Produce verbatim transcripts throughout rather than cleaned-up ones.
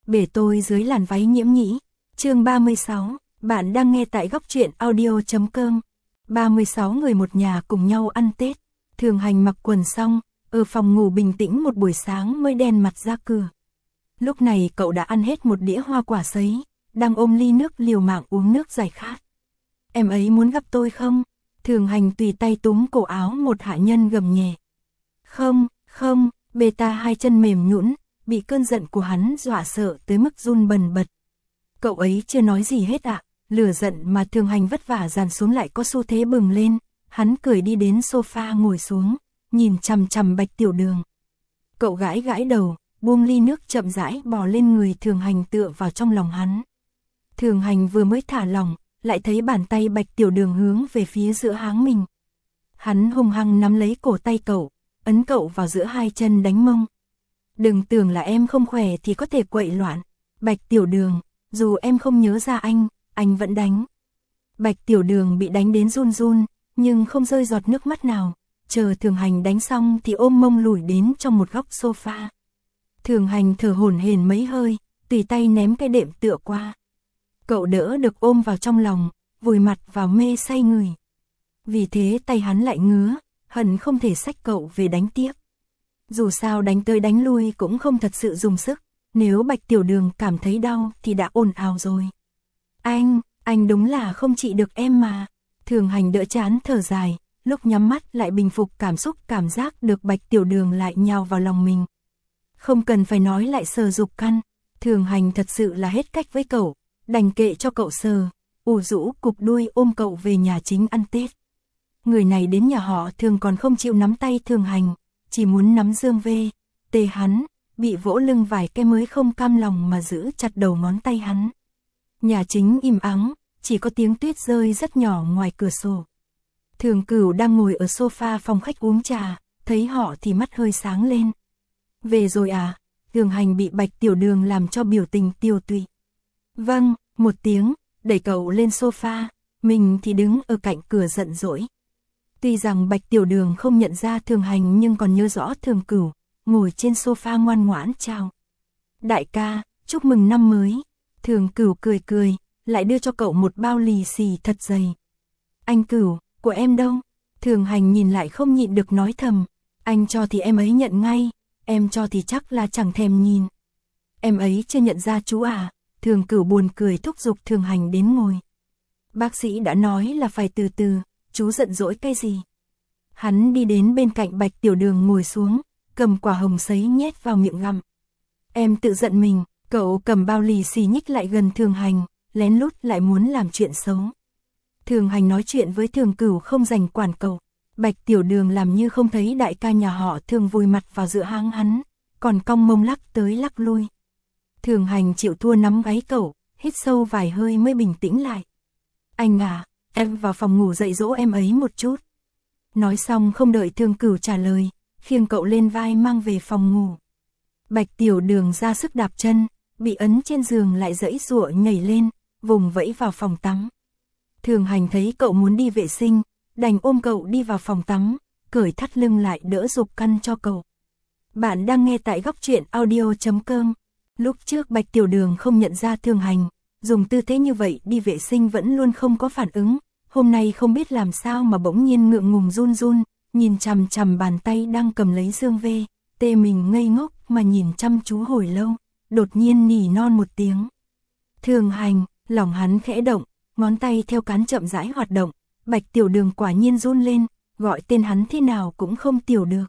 bể tôi dưới làn váy nhiễm nhĩ. Chương ba mươi sáu, bạn đang nghe tại góc truyện audio chấm com. ba mươi sáu người một nhà cùng nhau ăn Tết. Thường Hành mặc quần xong, ở phòng ngủ bình tĩnh một buổi sáng mới đen mặt ra cửa. Lúc này cậu đã ăn hết một đĩa hoa quả sấy, đang ôm ly nước liều mạng uống nước giải khát. Em ấy muốn gặp tôi không? Thường Hành tùy tay túm cổ áo một hạ nhân gầm nhẹ. Không, không, beta hai chân mềm nhũn, bị cơn giận của hắn dọa sợ tới mức run bần bật. Cậu ấy chưa nói gì hết ạ, à, lửa giận mà Thường Hành vất vả dàn xuống lại có xu thế bừng lên, hắn cười đi đến sofa ngồi xuống, nhìn chằm chằm Bạch Tiểu Đường. Cậu gãi gãi đầu, buông ly nước chậm rãi bò lên người Thường Hành tựa vào trong lòng hắn. Thường Hành vừa mới thả lỏng, lại thấy bàn tay Bạch Tiểu Đường hướng về phía giữa háng mình. Hắn hung hăng nắm lấy cổ tay cậu, ấn cậu vào giữa hai chân đánh mông. Đừng tưởng là em không khỏe thì có thể quậy loạn. Bạch Tiểu Đường, dù em không nhớ ra anh, anh vẫn đánh. Bạch Tiểu Đường bị đánh đến run run, nhưng không rơi giọt nước mắt nào. Chờ Thường Hành đánh xong thì ôm mông lủi đến trong một góc sofa. Thường Hành thở hổn hển mấy hơi, tùy tay ném cái đệm tựa qua. Cậu đỡ được ôm vào trong lòng, vùi mặt vào mê say người. Vì thế tay hắn lại ngứa, hận không thể xách cậu về đánh tiếp. Dù sao đánh tới đánh lui cũng không thật sự dùng sức, nếu Bạch Tiểu Đường cảm thấy đau thì đã ồn ào rồi. Anh, anh đúng là không trị được em mà. Thường Hành đỡ chán thở dài, lúc nhắm mắt lại bình phục cảm xúc cảm giác được Bạch Tiểu Đường lại nhào vào lòng mình. Không cần phải nói lại sờ dục căn, Thường Hành thật sự là hết cách với cậu, đành kệ cho cậu sờ, ủ rũ cụp đuôi ôm cậu về nhà chính ăn Tết. Người này đến nhà họ Thường còn không chịu nắm tay Thường Hành, chỉ muốn nắm Dương Vê, tê hắn, bị vỗ lưng vài cái mới không cam lòng mà giữ chặt đầu ngón tay hắn. Nhà chính im ắng, chỉ có tiếng tuyết rơi rất nhỏ ngoài cửa sổ. Thường Cửu đang ngồi ở sofa phòng khách uống trà, thấy họ thì mắt hơi sáng lên. Về rồi à? Thường Hành bị Bạch Tiểu Đường làm cho biểu tình tiêu tụy. Vâng, một tiếng, đẩy cậu lên sofa, mình thì đứng ở cạnh cửa giận dỗi. Tuy rằng Bạch Tiểu Đường không nhận ra Thường Hành nhưng còn nhớ rõ Thường Cửu, ngồi trên sofa ngoan ngoãn chào. Đại ca, chúc mừng năm mới. Thường Cửu cười cười, lại đưa cho cậu một bao lì xì thật dày. Anh Cửu, của em đâu? Thường Hành nhìn lại không nhịn được nói thầm, anh cho thì em ấy nhận ngay, em cho thì chắc là chẳng thèm nhìn. Em ấy chưa nhận ra chú à? Thường Cửu buồn cười thúc giục Thường Hành đến ngồi. Bác sĩ đã nói là phải từ từ, chú giận dỗi cái gì? Hắn đi đến bên cạnh Bạch Tiểu Đường ngồi xuống, cầm quả hồng sấy nhét vào miệng gặm. Em tự giận mình. Cậu cầm bao lì xì nhích lại gần Thường Hành, lén lút lại muốn làm chuyện xấu. Thường Hành nói chuyện với Thường Cửu không dành quản cậu. Bạch Tiểu Đường làm như không thấy đại ca nhà họ Thường vùi mặt vào giữa háng hắn, còn cong mông lắc tới lắc lui. Thường Hành chịu thua nắm gáy cậu, hít sâu vài hơi mới bình tĩnh lại. Anh à, em vào phòng ngủ dạy dỗ em ấy một chút. Nói xong không đợi Thường Cửu trả lời, khiêng cậu lên vai mang về phòng ngủ. Bạch Tiểu Đường ra sức đạp chân, bị ấn trên giường lại giãy giụa nhảy lên, vùng vẫy vào phòng tắm. Thường Hành thấy cậu muốn đi vệ sinh, đành ôm cậu đi vào phòng tắm, cởi thắt lưng lại đỡ dục căn cho cậu. Bạn đang nghe tại góc truyện audio chấm com. Lúc trước Bạch Tiểu Đường không nhận ra Thường Hành, dùng tư thế như vậy đi vệ sinh vẫn luôn không có phản ứng, hôm nay không biết làm sao mà bỗng nhiên ngượng ngùng run run, nhìn chằm chằm bàn tay đang cầm lấy Dương Vê, tê mình ngây ngốc mà nhìn chăm chú hồi lâu. Đột nhiên nỉ non một tiếng. Thường Hành, lòng hắn khẽ động, ngón tay theo cán chậm rãi hoạt động, Bạch Tiểu Đường quả nhiên run lên, gọi tên hắn thế nào cũng không tiểu được.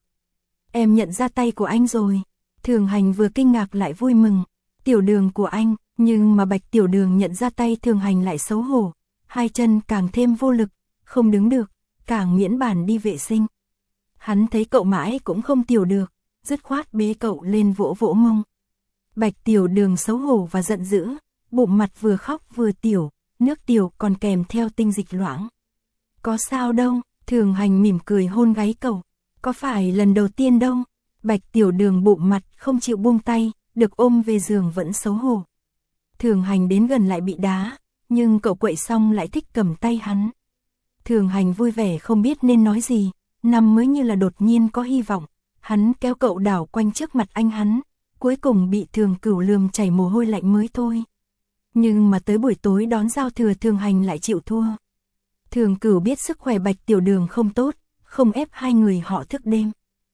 Em nhận ra tay của anh rồi. Thường Hành vừa kinh ngạc lại vui mừng. Tiểu Đường của anh, nhưng mà Bạch Tiểu Đường nhận ra tay Thường Hành lại xấu hổ, hai chân càng thêm vô lực, không đứng được, càng miễn bàn đi vệ sinh. Hắn thấy cậu mãi cũng không tiểu được, dứt khoát bế cậu lên vỗ vỗ mông. Bạch Tiểu Đường xấu hổ và giận dữ, bụng mặt vừa khóc vừa tiểu, nước tiểu còn kèm theo tinh dịch loãng. Có sao đâu? Thường Hành mỉm cười hôn gáy cậu. Có phải lần đầu tiên đâu? Bạch Tiểu Đường bụng mặt không chịu buông tay, được ôm về giường vẫn xấu hổ. Thường Hành đến gần lại bị đá, nhưng cậu quậy xong lại thích cầm tay hắn. Thường Hành vui vẻ không biết nên nói gì, năm mới như là đột nhiên có hy vọng, hắn kéo cậu đảo quanh trước mặt anh hắn. cuối cùng bị Thường Cửu lườm chảy mồ hôi lạnh mới thôi. Nhưng mà tới buổi tối đón giao thừa Thường Hành lại chịu thua. Thường Cửu biết sức khỏe Bạch Tiểu Đường không tốt, không ép hai người họ thức đêm.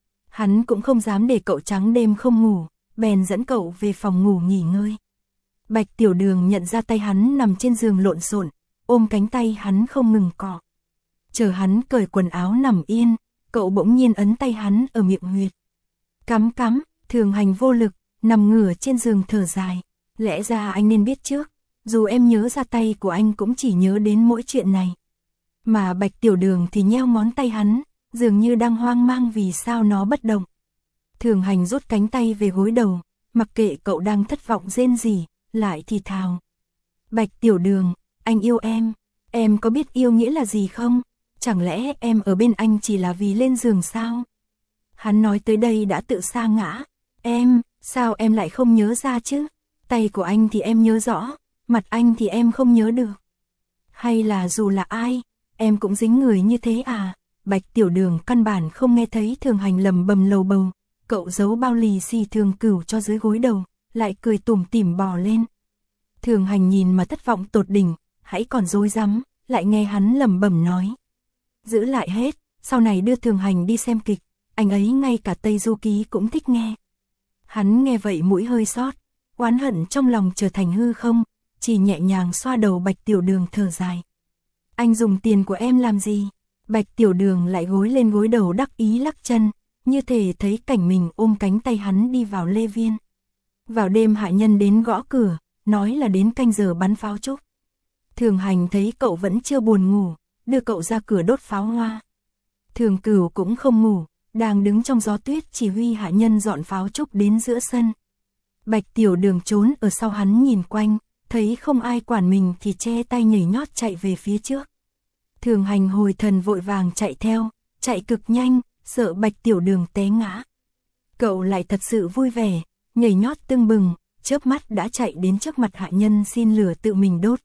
Hắn cũng không dám để cậu trắng đêm không ngủ, bèn dẫn cậu về phòng ngủ nghỉ ngơi. Bạch Tiểu Đường nhận ra tay hắn nằm trên giường lộn xộn, ôm cánh tay hắn không ngừng cọ. Chờ hắn cởi quần áo nằm yên, cậu bỗng nhiên ấn tay hắn ở miệng huyệt. Cắm cắm, Thường Hành vô lực, nằm ngửa trên giường thở dài. Lẽ ra anh nên biết trước, dù em nhớ ra tay của anh cũng chỉ nhớ đến mỗi chuyện này. Mà Bạch Tiểu Đường thì nheo ngón tay hắn, dường như đang hoang mang vì sao nó bất động. Thường Hành rút cánh tay về gối đầu, mặc kệ cậu đang thất vọng rên rỉ, lại thì thào. Bạch Tiểu Đường, anh yêu em, em có biết yêu nghĩa là gì không? Chẳng lẽ em ở bên anh chỉ là vì lên giường sao? Hắn nói tới đây đã tự sa ngã. Em, sao em lại không nhớ ra chứ? Tay của anh thì em nhớ rõ, mặt anh thì em không nhớ được. Hay là dù là ai, em cũng dính người như thế à? Bạch Tiểu Đường căn bản không nghe thấy Thường Hành lầm bầm lầu bầu. Cậu giấu bao lì xì Thường Cửu cho dưới gối đầu, lại cười tủm tỉm bò lên. Thường Hành nhìn mà thất vọng tột đỉnh, hãy còn dối rắm, lại nghe hắn lẩm bẩm nói. Giữ lại hết, sau này đưa Thường Hành đi xem kịch, anh ấy ngay cả Tây Du Ký cũng thích nghe. Hắn nghe vậy mũi hơi xót, oán hận trong lòng trở thành hư không, chỉ nhẹ nhàng xoa đầu Bạch Tiểu Đường thở dài. Anh dùng tiền của em làm gì? Bạch Tiểu Đường lại gối lên gối đầu đắc ý lắc chân, như thể thấy cảnh mình ôm cánh tay hắn đi vào Lê Viên. Vào đêm hạ nhân đến gõ cửa, nói là đến canh giờ bắn pháo trúc. Thường Hành thấy cậu vẫn chưa buồn ngủ, đưa cậu ra cửa đốt pháo hoa. Thường Cửu cũng không ngủ, đang đứng trong gió tuyết chỉ huy hạ nhân dọn pháo trúc đến giữa sân. Bạch Tiểu Đường trốn ở sau hắn nhìn quanh, thấy không ai quản mình thì che tay nhảy nhót chạy về phía trước. Thường Hành hồi thần vội vàng chạy theo, chạy cực nhanh, sợ Bạch Tiểu Đường té ngã. Cậu lại thật sự vui vẻ, nhảy nhót tưng bừng, chớp mắt đã chạy đến trước mặt hạ nhân xin lửa tự mình đốt.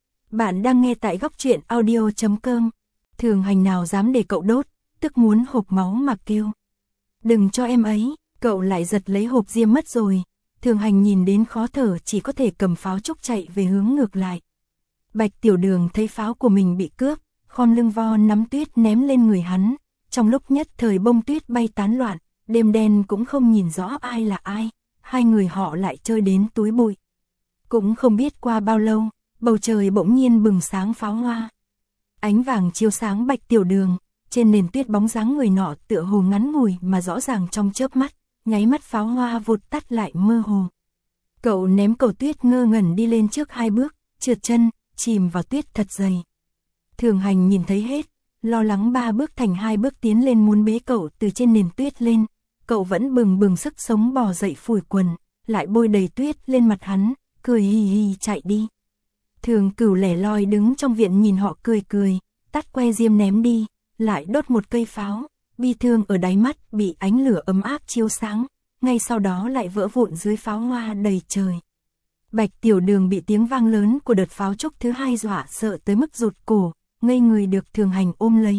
Bạn đang nghe tại góc truyện audio chấm com. Thường Hành nào dám để cậu đốt, tức muốn hộc máu mà kêu. Đừng cho em ấy, cậu lại giật lấy hộp diêm mất rồi. Thường Hành nhìn đến khó thở chỉ có thể cầm pháo trúc chạy về hướng ngược lại. Bạch Tiểu Đường thấy pháo của mình bị cướp, khom lưng vo nắm tuyết ném lên người hắn. Trong lúc nhất thời bông tuyết bay tán loạn, đêm đen cũng không nhìn rõ ai là ai. Hai người họ lại chơi đến túi bụi. Cũng không biết qua bao lâu, bầu trời bỗng nhiên bừng sáng pháo hoa. Ánh vàng chiếu sáng Bạch Tiểu Đường, trên nền tuyết bóng dáng người nọ tựa hồ ngắn ngủi mà rõ ràng trong chớp mắt, nháy mắt pháo hoa vụt tắt lại mơ hồ. Cậu ném cầu tuyết ngơ ngẩn đi lên trước hai bước, trượt chân, chìm vào tuyết thật dày. Thường Hành nhìn thấy hết, lo lắng ba bước thành hai bước tiến lên muốn bế cậu từ trên nền tuyết lên. Cậu vẫn bừng bừng sức sống bò dậy phủi quần, lại bôi đầy tuyết lên mặt hắn, cười hì hì chạy đi. Thường Cửu lẻ loi đứng trong viện nhìn họ cười cười, tắt que diêm ném đi, lại đốt một cây pháo, bi thương ở đáy mắt bị ánh lửa ấm áp chiếu sáng, ngay sau đó lại vỡ vụn dưới pháo hoa đầy trời. Bạch Tiểu Đường bị tiếng vang lớn của đợt pháo trúc thứ hai dọa sợ tới mức rụt cổ, ngây người được Thường Hành ôm lấy.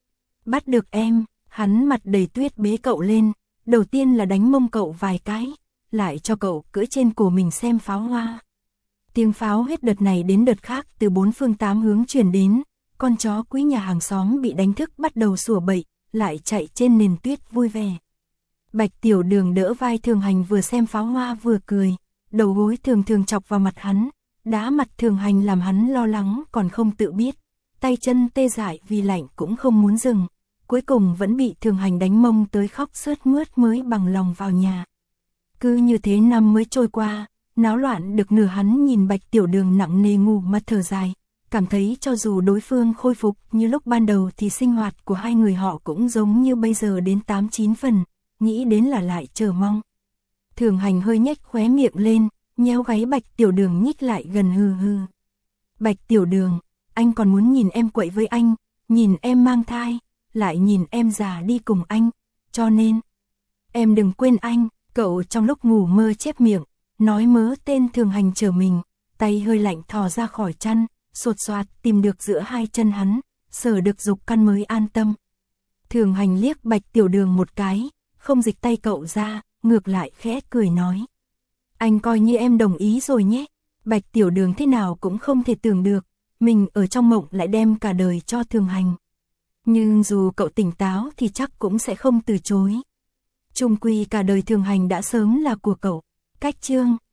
Bắt được em, hắn mặt đầy tuyết bế cậu lên, đầu tiên là đánh mông cậu vài cái, lại cho cậu cưỡi trên cổ mình xem pháo hoa. Tiếng pháo hết đợt này đến đợt khác từ bốn phương tám hướng truyền đến, con chó quý nhà hàng xóm bị đánh thức bắt đầu sủa bậy, lại chạy trên nền tuyết vui vẻ. Bạch Tiểu Đường đỡ vai Thường Hành vừa xem pháo hoa vừa cười, đầu gối thường thường chọc vào mặt hắn, đá mặt Thường Hành làm hắn lo lắng còn không tự biết, tay chân tê dại vì lạnh cũng không muốn dừng, cuối cùng vẫn bị Thường Hành đánh mông tới khóc sướt mướt mới bằng lòng vào nhà. Cứ như thế năm mới trôi qua, náo loạn được nửa hắn nhìn Bạch Tiểu Đường nặng nề ngủ mà thở dài, cảm thấy cho dù đối phương khôi phục như lúc ban đầu thì sinh hoạt của hai người họ cũng giống như bây giờ đến tám chín phần, nghĩ đến là lại chờ mong. Thường Hành hơi nhếch khóe miệng lên, nhéo gáy Bạch Tiểu Đường nhích lại gần hừ hừ. Bạch Tiểu Đường, anh còn muốn nhìn em quậy với anh, nhìn em mang thai, lại nhìn em già đi cùng anh, cho nên em đừng quên anh. Cậu trong lúc ngủ mơ chép miệng, nói mớ tên Thường Hành chờ mình, tay hơi lạnh thò ra khỏi chăn, sột soạt tìm được giữa hai chân hắn, sờ được dục căn mới an tâm. Thường Hành liếc Bạch Tiểu Đường một cái, không dịch tay cậu ra, ngược lại khẽ cười nói. Anh coi như em đồng ý rồi nhé. Bạch Tiểu Đường thế nào cũng không thể tưởng được, mình ở trong mộng lại đem cả đời cho Thường Hành. Nhưng dù cậu tỉnh táo thì chắc cũng sẽ không từ chối. Chung quy cả đời Thường Hành đã sớm là của cậu. Cách chương